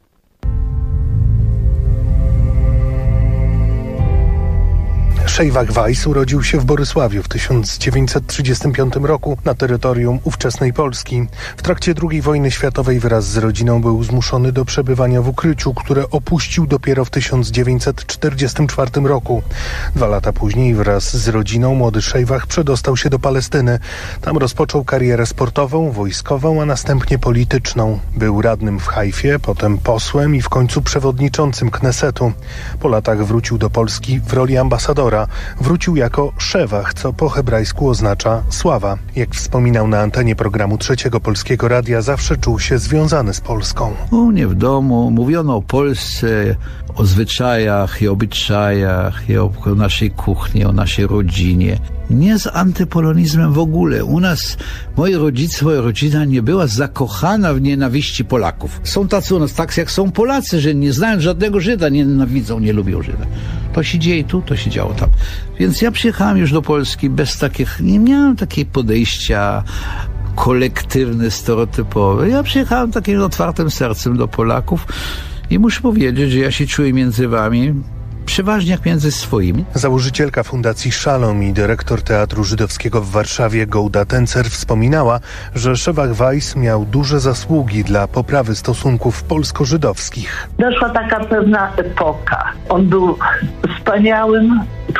Szejwach Weiss urodził się w Borysławiu w 1935 roku na terytorium ówczesnej Polski. W trakcie II wojny światowej wraz z rodziną był zmuszony do przebywania w ukryciu, które opuścił dopiero w 1944 roku. 2 lata później wraz z rodziną młody Szejwach przedostał się do Palestyny. Tam rozpoczął karierę sportową, wojskową, a następnie polityczną. Był radnym w Hajfie, potem posłem i w końcu przewodniczącym Knesetu. Po latach wrócił do Polski w roli ambasadora. Wrócił jako Szewach, co po hebrajsku oznacza sława. Jak wspominał na antenie programu Trzeciego Polskiego Radia, zawsze czuł się związany z Polską. U mnie w domu mówiono o Polsce, o zwyczajach i obyczajach, i o naszej kuchni, o naszej rodzinie. Nie z antypolonizmem w ogóle. U nas moja rodzina nie była zakochana w nienawiści Polaków. Są tacy u nas, tak jak są Polacy, że nie znają żadnego Żyda, nie nienawidzą, nie lubią Żyda. To się dzieje tu, to się działo tam. Więc ja przyjechałem już do Polski bez takich, nie miałem takiego podejścia kolektywne, stereotypowe. Ja przyjechałem takim otwartym sercem do Polaków i muszę powiedzieć, że ja się czuję między wami przeważnie jak między swoimi. Założycielka Fundacji Szalom i dyrektor Teatru Żydowskiego w Warszawie Gołda Tencer wspominała, że Szewach Weiss miał duże zasługi dla poprawy stosunków polsko-żydowskich. Doszła taka pewna epoka. On był wspaniałym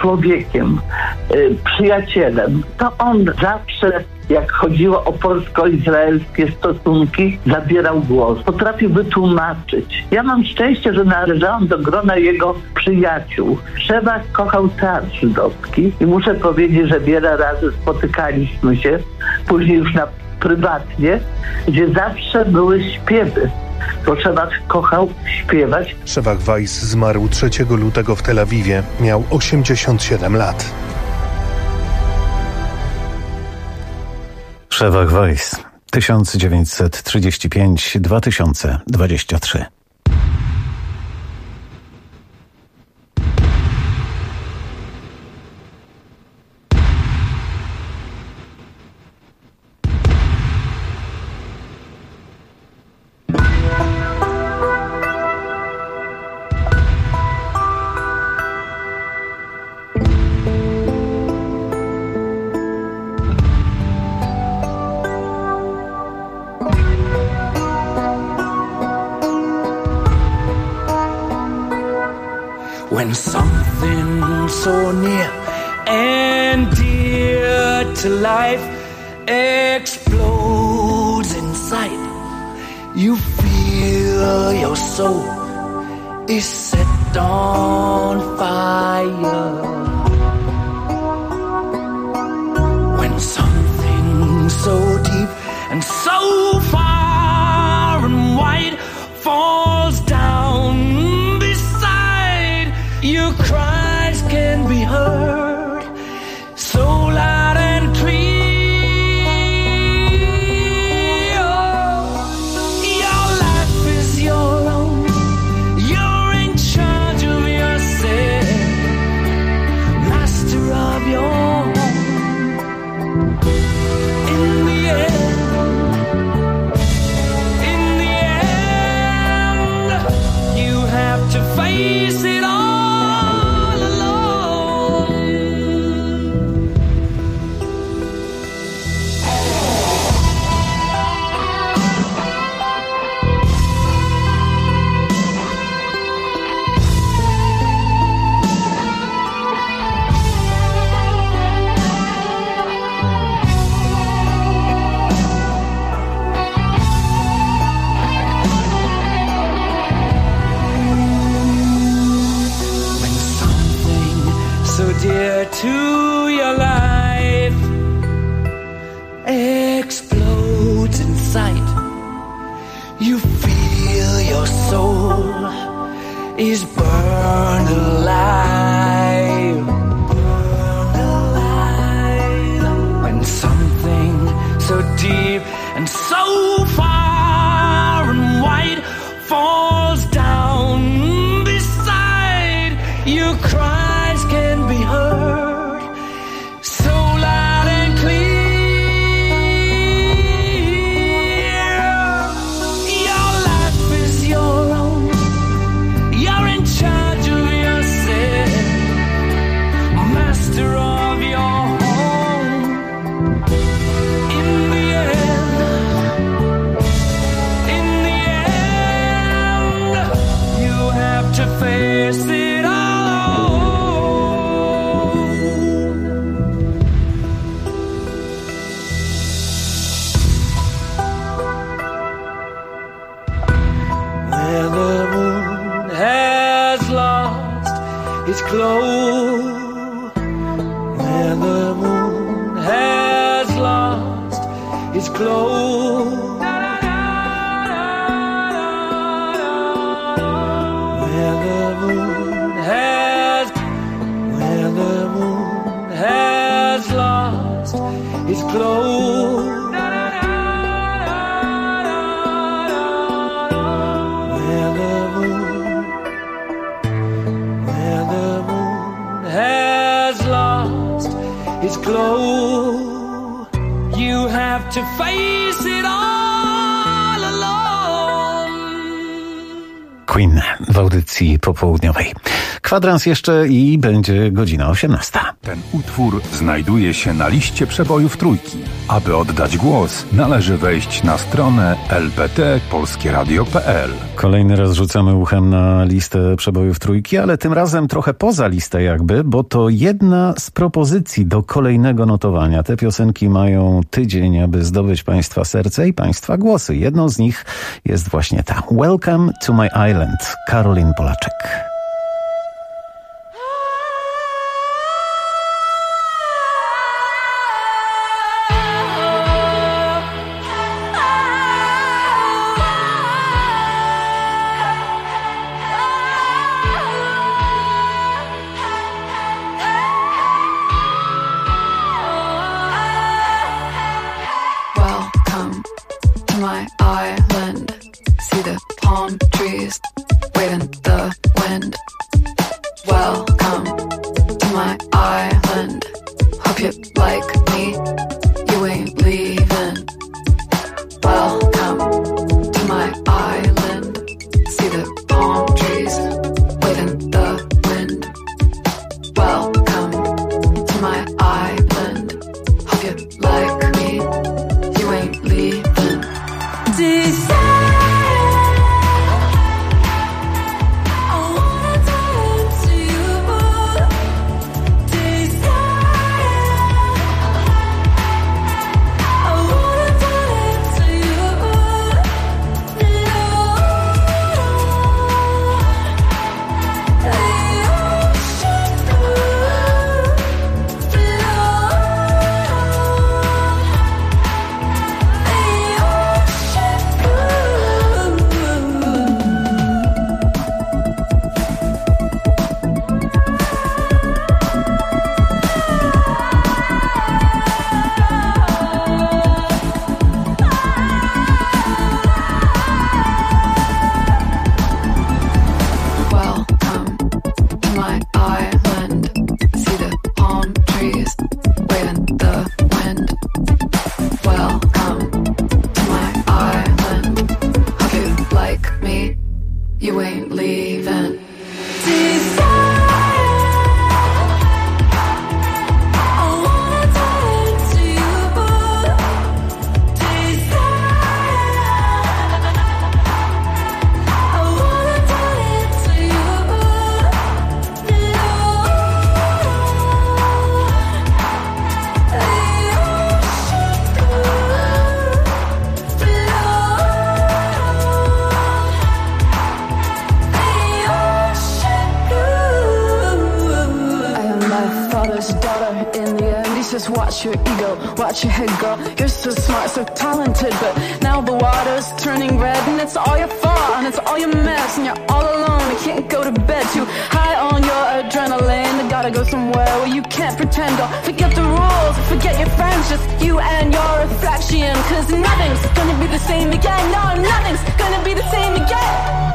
człowiekiem, przyjacielem. To on zawsze, jak chodziło o polsko-izraelskie stosunki, zabierał głos. Potrafił wytłumaczyć. Ja mam szczęście, że należałam do grona jego przyjaciół. Szewak kochał teatr żydowski i muszę powiedzieć, że wiele razy spotykaliśmy się, później już prywatnie, gdzie zawsze były śpiewy. Bo Szewak kochał śpiewać. Szewak Weiss zmarł 3 lutego w Tel Awiwie. Miał 87 lat. Szewak Weiss, 1935-2023. When something so near and dear to life explodes in sight, you feel your soul is set on fire. When something so deep and so far and wide falls down, your cries can be heard so loud and clear. Your life is your own. You're in charge of yourself, master of your home. In the end, you have to face it all. Dear to your life explodes in sight, you feel your soul is burned alive, when something so deep and so far and wide falls down beside you. Cries can be heard so loud and clear. Your life is your own. You're in charge of yourself, master of your home. In the end, you have to face it all. Where the moon has lost its glow, where the moon has lost its glow, where the moon has lost its glow. Its glow, you have to face it all alone. Queen w audycji popołudniowej. Kwadrans jeszcze i będzie godzina 18. Ten utwór znajduje się na liście przebojów Trójki. Aby oddać głos, należy wejść na stronę lpt.polskieradio.pl. Kolejny raz rzucamy uchem na listę przebojów Trójki, ale tym razem trochę poza listę jakby, bo to jedna z propozycji do kolejnego notowania. Te piosenki mają tydzień, aby zdobyć Państwa serce i Państwa głosy. Jedną z nich jest właśnie ta. Welcome to my island, Karolin Polaczek. Watch your head, girl. You're so smart, so talented, but now the water's turning red, and it's all your fault, and it's all your mess, and you're all alone. You can't go to bed, too high on your adrenaline. You gotta go somewhere where you can't pretend, or forget the rules, forget your friends, just you and your reflection. 'Cause nothing's gonna be the same again. No, nothing's gonna be the same again.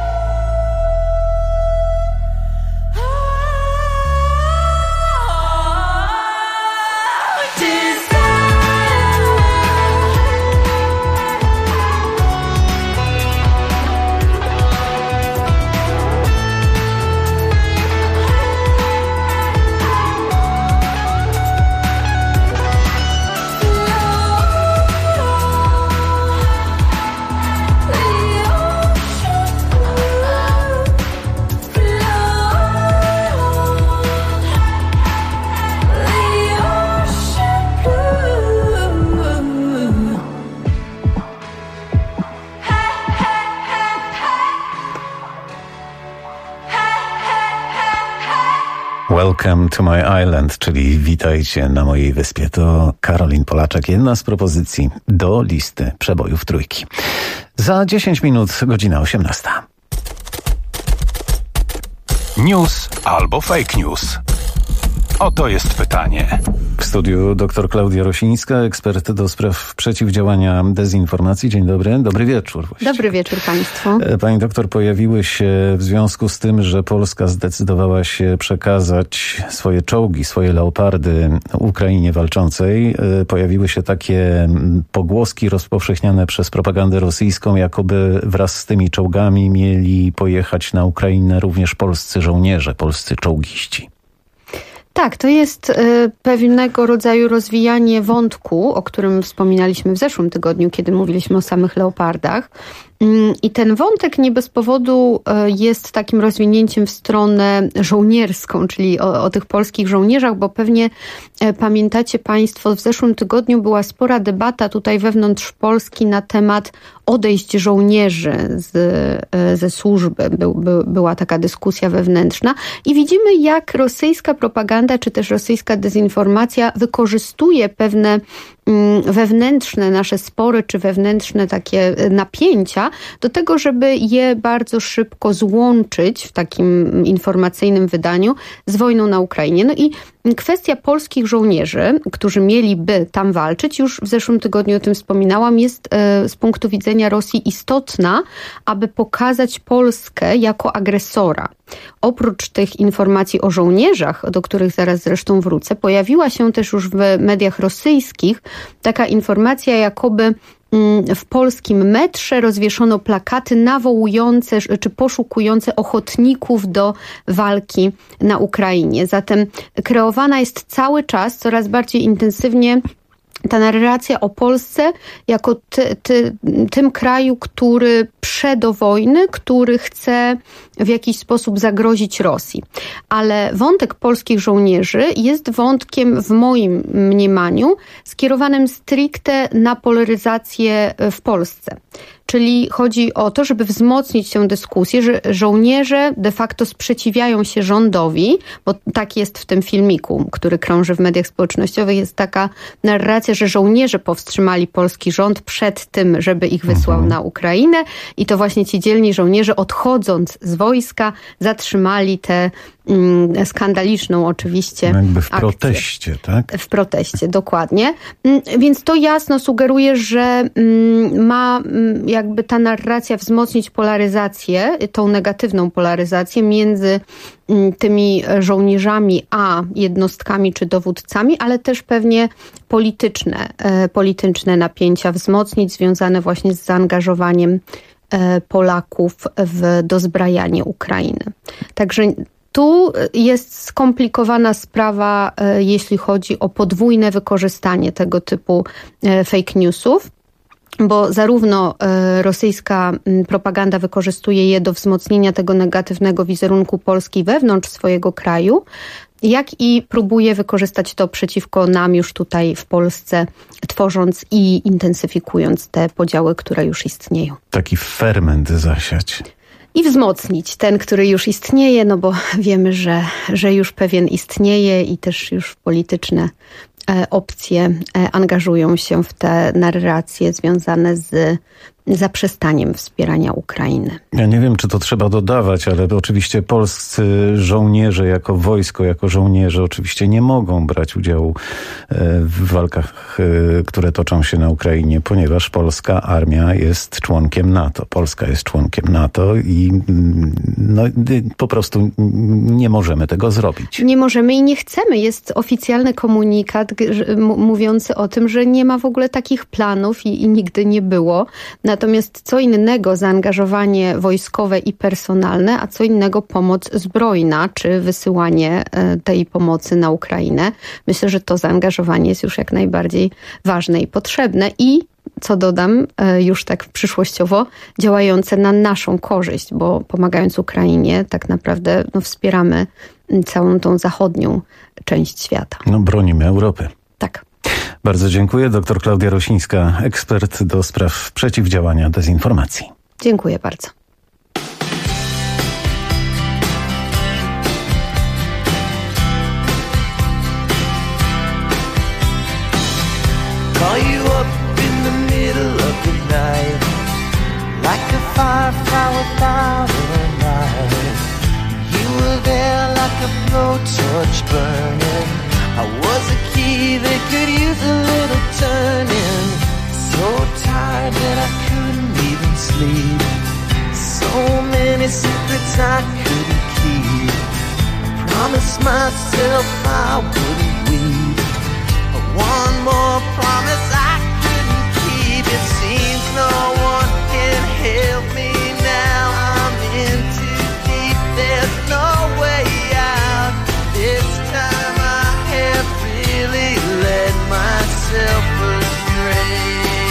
Welcome to my island, czyli witajcie na mojej wyspie. To Karolin Polaczek, jedna z propozycji do listy przebojów Trójki. Za 10 minut godzina 18. News albo fake news. Oto jest pytanie. W studiu dr Klaudia Rosińska, ekspert do spraw przeciwdziałania dezinformacji. Dzień dobry. Dobry wieczór. Właściwie. Dobry wieczór Państwu. Pani doktor, pojawiły się w związku z tym, że Polska zdecydowała się przekazać swoje czołgi, swoje leopardy Ukrainie walczącej. Pojawiły się takie pogłoski rozpowszechniane przez propagandę rosyjską, jakoby wraz z tymi czołgami mieli pojechać na Ukrainę również polscy żołnierze, polscy czołgiści. Tak, to jest pewnego rodzaju rozwijanie wątku, o którym wspominaliśmy w zeszłym tygodniu, kiedy mówiliśmy o samych leopardach. I ten wątek nie bez powodu jest takim rozwinięciem w stronę żołnierską, czyli o tych polskich żołnierzach, bo pewnie pamiętacie Państwo, w zeszłym tygodniu była spora debata tutaj wewnątrz Polski na temat odejść żołnierzy ze służby. Była taka dyskusja wewnętrzna i widzimy, jak rosyjska propaganda czy też rosyjska dezinformacja wykorzystuje pewne wewnętrzne nasze spory, czy wewnętrzne takie napięcia do tego, żeby je bardzo szybko złączyć w takim informacyjnym wydaniu z wojną na Ukrainie. No i kwestia polskich żołnierzy, którzy mieliby tam walczyć, już w zeszłym tygodniu o tym wspominałam, jest z punktu widzenia Rosji istotna, aby pokazać Polskę jako agresora. Oprócz tych informacji o żołnierzach, do których zaraz zresztą wrócę, pojawiła się też już w mediach rosyjskich taka informacja, jakoby w polskim metrze rozwieszono plakaty nawołujące czy poszukujące ochotników do walki na Ukrainie. Zatem kreowana jest cały czas coraz bardziej intensywnie ta narracja o Polsce jako tym kraju, który do wojny, który chce w jakiś sposób zagrozić Rosji. Ale wątek polskich żołnierzy jest wątkiem w moim mniemaniu skierowanym stricte na polaryzację w Polsce. Czyli chodzi o to, żeby wzmocnić tę dyskusję, że żołnierze de facto sprzeciwiają się rządowi, bo tak jest w tym filmiku, który krąży w mediach społecznościowych, jest taka narracja, że żołnierze powstrzymali polski rząd przed tym, żeby ich wysłał na Ukrainę i to właśnie ci dzielni żołnierze, odchodząc z wojska, zatrzymali tę skandaliczną oczywiście jakby w akcję. Proteście, tak? W proteście, dokładnie. Więc to jasno sugeruje, że ma jakby ta narracja wzmocnić polaryzację, tą negatywną polaryzację między tymi żołnierzami a jednostkami czy dowódcami, ale też pewnie polityczne napięcia wzmocnić, związane właśnie z zaangażowaniem Polaków w dozbrajanie Ukrainy. Także tu jest skomplikowana sprawa, jeśli chodzi o podwójne wykorzystanie tego typu fake newsów, bo zarówno rosyjska propaganda wykorzystuje je do wzmocnienia tego negatywnego wizerunku Polski wewnątrz swojego kraju, jak i próbuje wykorzystać to przeciwko nam już tutaj w Polsce, tworząc i intensyfikując te podziały, które już istnieją. Taki ferment zasiać. I wzmocnić ten, który już istnieje, no bo wiemy, że już pewien istnieje i też już polityczne opcje angażują się w te narracje związane z zaprzestaniem wspierania Ukrainy. Ja nie wiem, czy to trzeba dodawać, ale oczywiście polscy żołnierze jako wojsko, jako żołnierze oczywiście nie mogą brać udziału w walkach, które toczą się na Ukrainie, ponieważ polska armia jest członkiem NATO. Polska jest członkiem NATO i po prostu nie możemy tego zrobić. Nie możemy i nie chcemy. Jest oficjalny komunikat mówiący o tym, że nie ma w ogóle takich planów i nigdy nie było. Natomiast co innego zaangażowanie wojskowe i personalne, a co innego pomoc zbrojna, czy wysyłanie tej pomocy na Ukrainę. Myślę, że to zaangażowanie jest już jak najbardziej ważne i potrzebne i co dodam, już tak przyszłościowo działające na naszą korzyść, bo pomagając Ukrainie tak naprawdę wspieramy całą tą zachodnią część świata. Bronimy Europy. Tak. Bardzo dziękuję. Dr Klaudia Rosińska, ekspert do spraw przeciwdziałania dezinformacji. Dziękuję bardzo. Call you up in the middle of the night, like a firefly without a light. You were there like like a blowtorch burning. I was a key that could use a little turning. So tired that I couldn't even sleep. So many secrets I couldn't keep. I promised myself I wouldn't weep. But one more promise I couldn't keep. It seems no one can help me now. I'm in too deep, there's no way out. This time I have really led myself astray.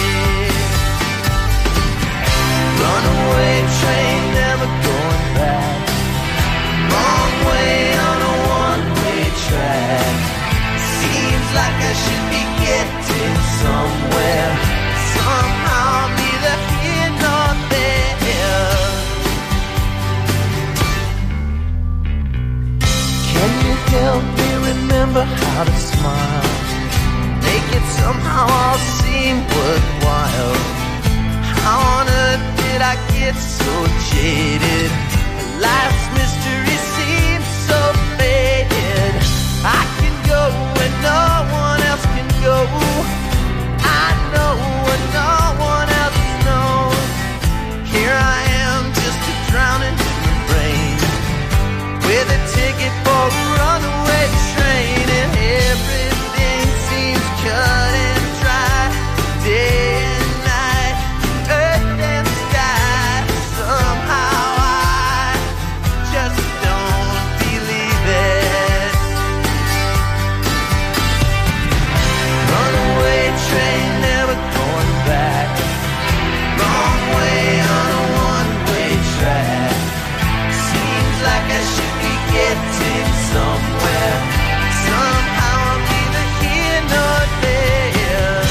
Runaway train, never going back. Wrong way on a one-way track. Seems like I should be getting somewhere. Somehow I'm neither here nor there. Can you help me remember how to smile? Make it somehow all seem worthwhile. How on earth did I get so jaded? Life's mystery seems so faded. I can go where no one else can go. I know what no one else knows. Here I am, just a drowning in the rain, with a ticket for a runaway train, and everything seems cut and dry. Day and night, earth and sky. Somehow I just don't believe it. Runaway train, never going back. Wrong way on a one-way track. Seems like I should be getting somewhere. Somehow I'm neither here nor there.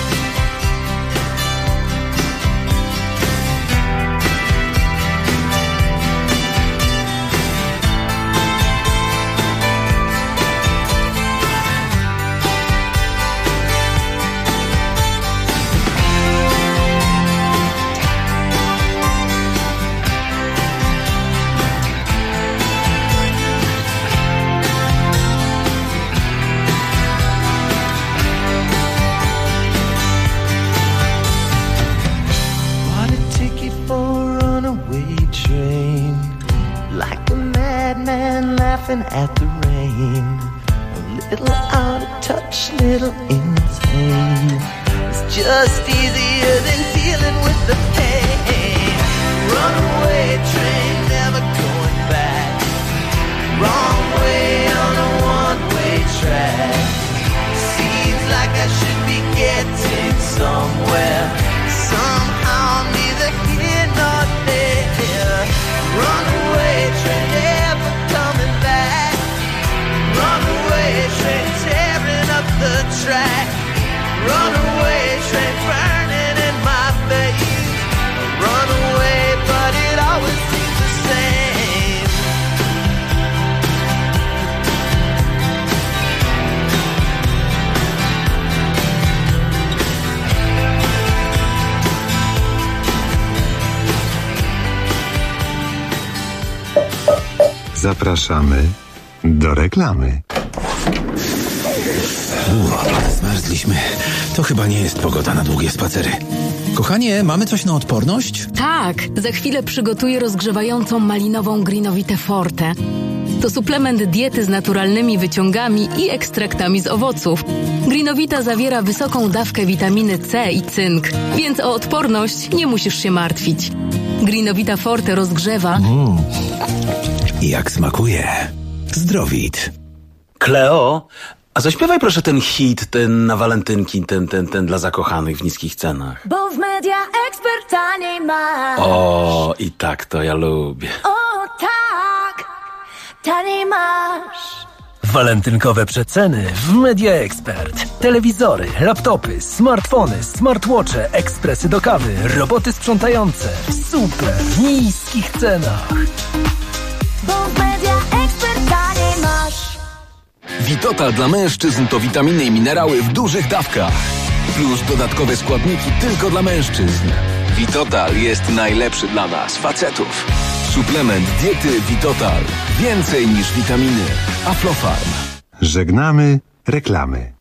Bought a ticket for a runaway train, like a madman laughing at the rain. A little out of touch, little insane. It's just easier than dealing with the pain. Runaway train, never going back. Wrong way on a one-way track. Seems like I should be getting somewhere. Somehow I'm neither here nor there. Runaway train, never coming back. Runaway train, tearing up the track. Runaway train, burning in my veins. Runaway, but it always seems the same. Zapraszamy do reklamy. Zmarzliśmy. To chyba nie jest pogoda na długie spacery. Kochanie, mamy coś na odporność? Tak, za chwilę przygotuję rozgrzewającą malinową Greenovitę Forte. To suplement diety z naturalnymi wyciągami i ekstraktami z owoców. Greenovita zawiera wysoką dawkę witaminy C i cynk, więc o odporność nie musisz się martwić. Greenovita Forte rozgrzewa. Jak smakuje. Zdrowit. Kleo, a zaśpiewaj proszę ten hit, ten na walentynki, ten dla zakochanych w niskich cenach. Bo w Media Expert taniej masz. O, i tak to ja lubię. O tak, taniej masz. Walentynkowe przeceny w Media Expert. Telewizory, laptopy, smartfony, smartwatche, ekspresy do kawy, roboty sprzątające w super niskich cenach. Bo w Media Expert taniej masz. Vitotal dla mężczyzn to witaminy i minerały w dużych dawkach. Plus dodatkowe składniki tylko dla mężczyzn. Vitotal jest najlepszy dla nas, facetów. Suplement diety Vitotal. Więcej niż witaminy. Aflofarm. Żegnamy reklamy.